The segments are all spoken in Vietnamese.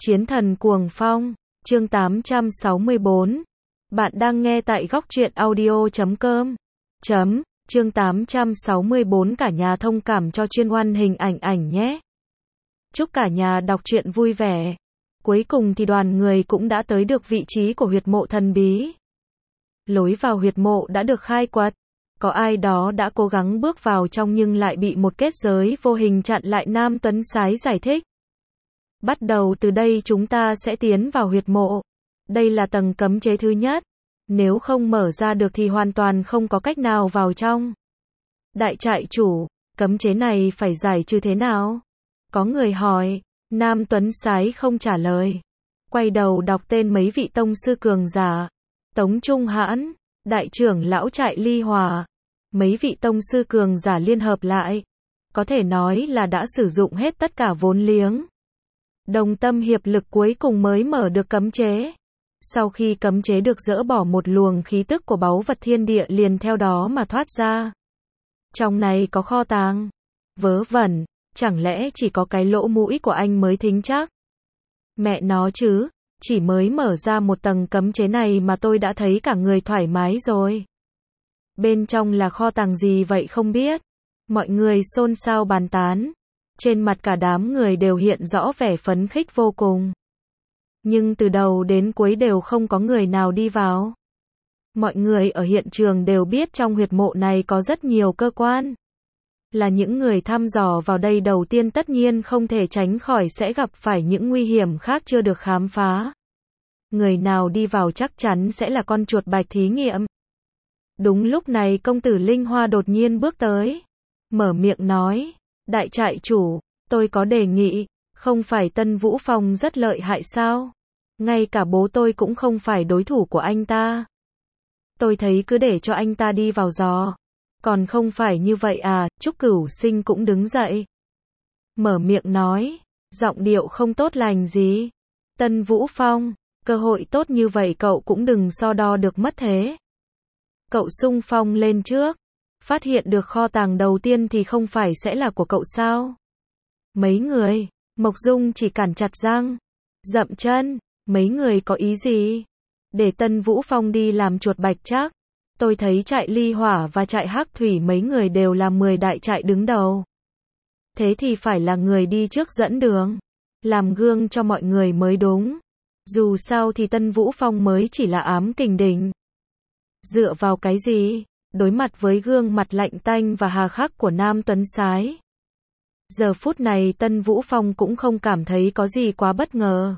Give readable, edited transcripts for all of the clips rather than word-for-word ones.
Chiến thần cuồng phong, chương 864. Bạn đang nghe tại góc truyện audio.com. Chương 864 cả nhà thông cảm cho chuyên oan hình ảnh nhé. Chúc cả nhà đọc truyện vui vẻ. Cuối cùng thì đoàn người cũng đã tới được vị trí của huyệt mộ thần bí. Lối vào huyệt mộ đã được khai quật. Có ai đó đã cố gắng bước vào trong nhưng lại bị một kết giới vô hình chặn lại. Nam Tuấn Sái giải thích. Bắt đầu từ đây chúng ta sẽ tiến vào huyệt mộ. Đây là tầng cấm chế thứ nhất. Nếu không mở ra được thì hoàn toàn không có cách nào vào trong. Đại trại chủ, cấm chế này phải giải trừ thế nào? Có người hỏi. Nam Tuấn Sái không trả lời. Quay đầu đọc tên mấy vị tông sư cường giả. Tống Trung Hãn, đại trưởng lão trại Ly Hòa. Mấy vị tông sư cường giả liên hợp lại. Có thể nói là đã sử dụng hết tất cả vốn liếng. Đồng tâm hiệp lực cuối cùng mới mở được cấm chế. Sau khi cấm chế được dỡ bỏ, một luồng khí tức của báu vật thiên địa liền theo đó mà thoát ra. Trong này có kho tàng. Vớ vẩn, chẳng lẽ chỉ có cái lỗ mũi của anh mới thính chắc? Mẹ nó chứ, chỉ mới mở ra một tầng cấm chế này mà tôi đã thấy cả người thoải mái rồi. Bên trong là kho tàng gì vậy không biết? Mọi người xôn xao bàn tán. Trên mặt cả đám người đều hiện rõ vẻ phấn khích vô cùng. Nhưng từ đầu đến cuối đều không có người nào đi vào. Mọi người ở hiện trường đều biết trong huyệt mộ này có rất nhiều cơ quan. Là những người thăm dò vào đây đầu tiên tất nhiên không thể tránh khỏi sẽ gặp phải những nguy hiểm khác chưa được khám phá. Người nào đi vào chắc chắn sẽ là con chuột bạch thí nghiệm. Đúng lúc này công tử Linh Hoa đột nhiên bước tới. Mở miệng nói. Đại trại chủ, tôi có đề nghị, không phải Tân Vũ Phong rất lợi hại sao? Ngay cả bố tôi cũng không phải đối thủ của anh ta. Tôi thấy cứ để cho anh ta đi vào dò. Còn không phải như vậy à? Trúc Cửu Sinh cũng đứng dậy. Mở miệng nói, giọng điệu không tốt lành gì. Tân Vũ Phong, cơ hội tốt như vậy cậu cũng đừng so đo được mất thế. Cậu xung phong lên trước. Phát hiện được kho tàng đầu tiên thì không phải sẽ là của cậu sao? Mấy người, Mộc Dung chỉ cản chặt răng, dậm chân, mấy người có ý gì? Để Tân Vũ Phong đi làm chuột bạch chắc. Tôi thấy trại Ly Hỏa và trại Hắc Thủy mấy người đều là 10 đại trại đứng đầu. Thế thì phải là người đi trước dẫn đường, làm gương cho mọi người mới đúng. Dù sao thì Tân Vũ Phong mới chỉ là ám kình đỉnh. Dựa vào cái gì? Đối mặt với gương mặt lạnh tanh và hà khắc của Nam Tuấn Sái. Giờ phút này Tân Vũ Phong cũng không cảm thấy có gì quá bất ngờ.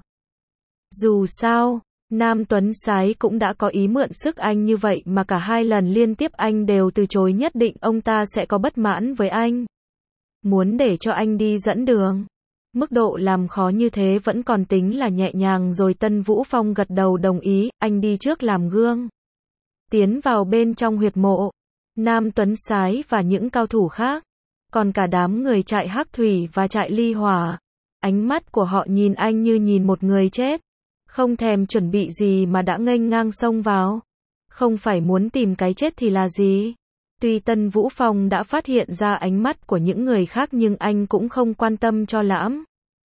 Dù sao, Nam Tuấn Sái cũng đã có ý mượn sức anh như vậy mà cả hai lần liên tiếp anh đều từ chối, nhất định ông ta sẽ có bất mãn với anh. Muốn để cho anh đi dẫn đường. Mức độ làm khó như thế vẫn còn tính là nhẹ nhàng rồi. Tân Vũ Phong gật đầu đồng ý, anh đi trước làm gương. Tiến vào bên trong huyệt mộ, Nam Tuấn Sái và những cao thủ khác, còn cả đám người trại Hắc Thủy và trại Ly Hỏa, ánh mắt của họ nhìn anh như nhìn một người chết, không thèm chuẩn bị gì mà đã nghênh ngang xông vào, không phải muốn tìm cái chết thì là gì. Tuy Tân Vũ Phong đã phát hiện ra ánh mắt của những người khác nhưng anh cũng không quan tâm cho lắm.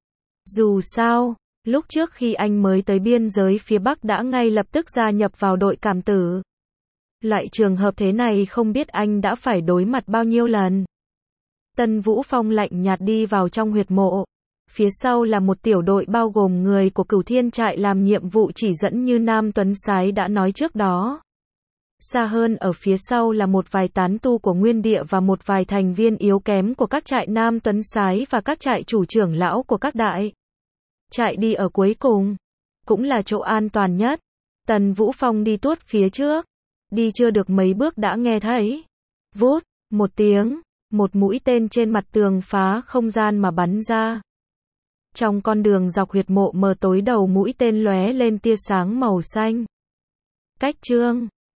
Dù sao, lúc trước khi anh mới tới biên giới phía Bắc đã ngay lập tức gia nhập vào đội cảm tử. Loại trường hợp thế này không biết anh đã phải đối mặt bao nhiêu lần. Tân Vũ Phong lạnh nhạt đi vào trong huyệt mộ. Phía sau là một tiểu đội bao gồm người của Cửu Thiên trại làm nhiệm vụ chỉ dẫn như Nam Tuấn Sái đã nói trước đó. Xa hơn ở phía sau là một vài tán tu của Nguyên Địa và một vài thành viên yếu kém của các trại Nam Tuấn Sái và các trại chủ trưởng lão của các đại trại đi ở cuối cùng. Cũng là chỗ an toàn nhất. Tần Vũ Phong đi tuốt phía trước. Đi chưa được mấy bước đã nghe thấy. Vút, một tiếng, một mũi tên trên mặt tường phá không gian mà bắn ra. Trong con đường dọc huyệt mộ mờ tối đầu mũi tên lóe lên tia sáng màu xanh. Cách chương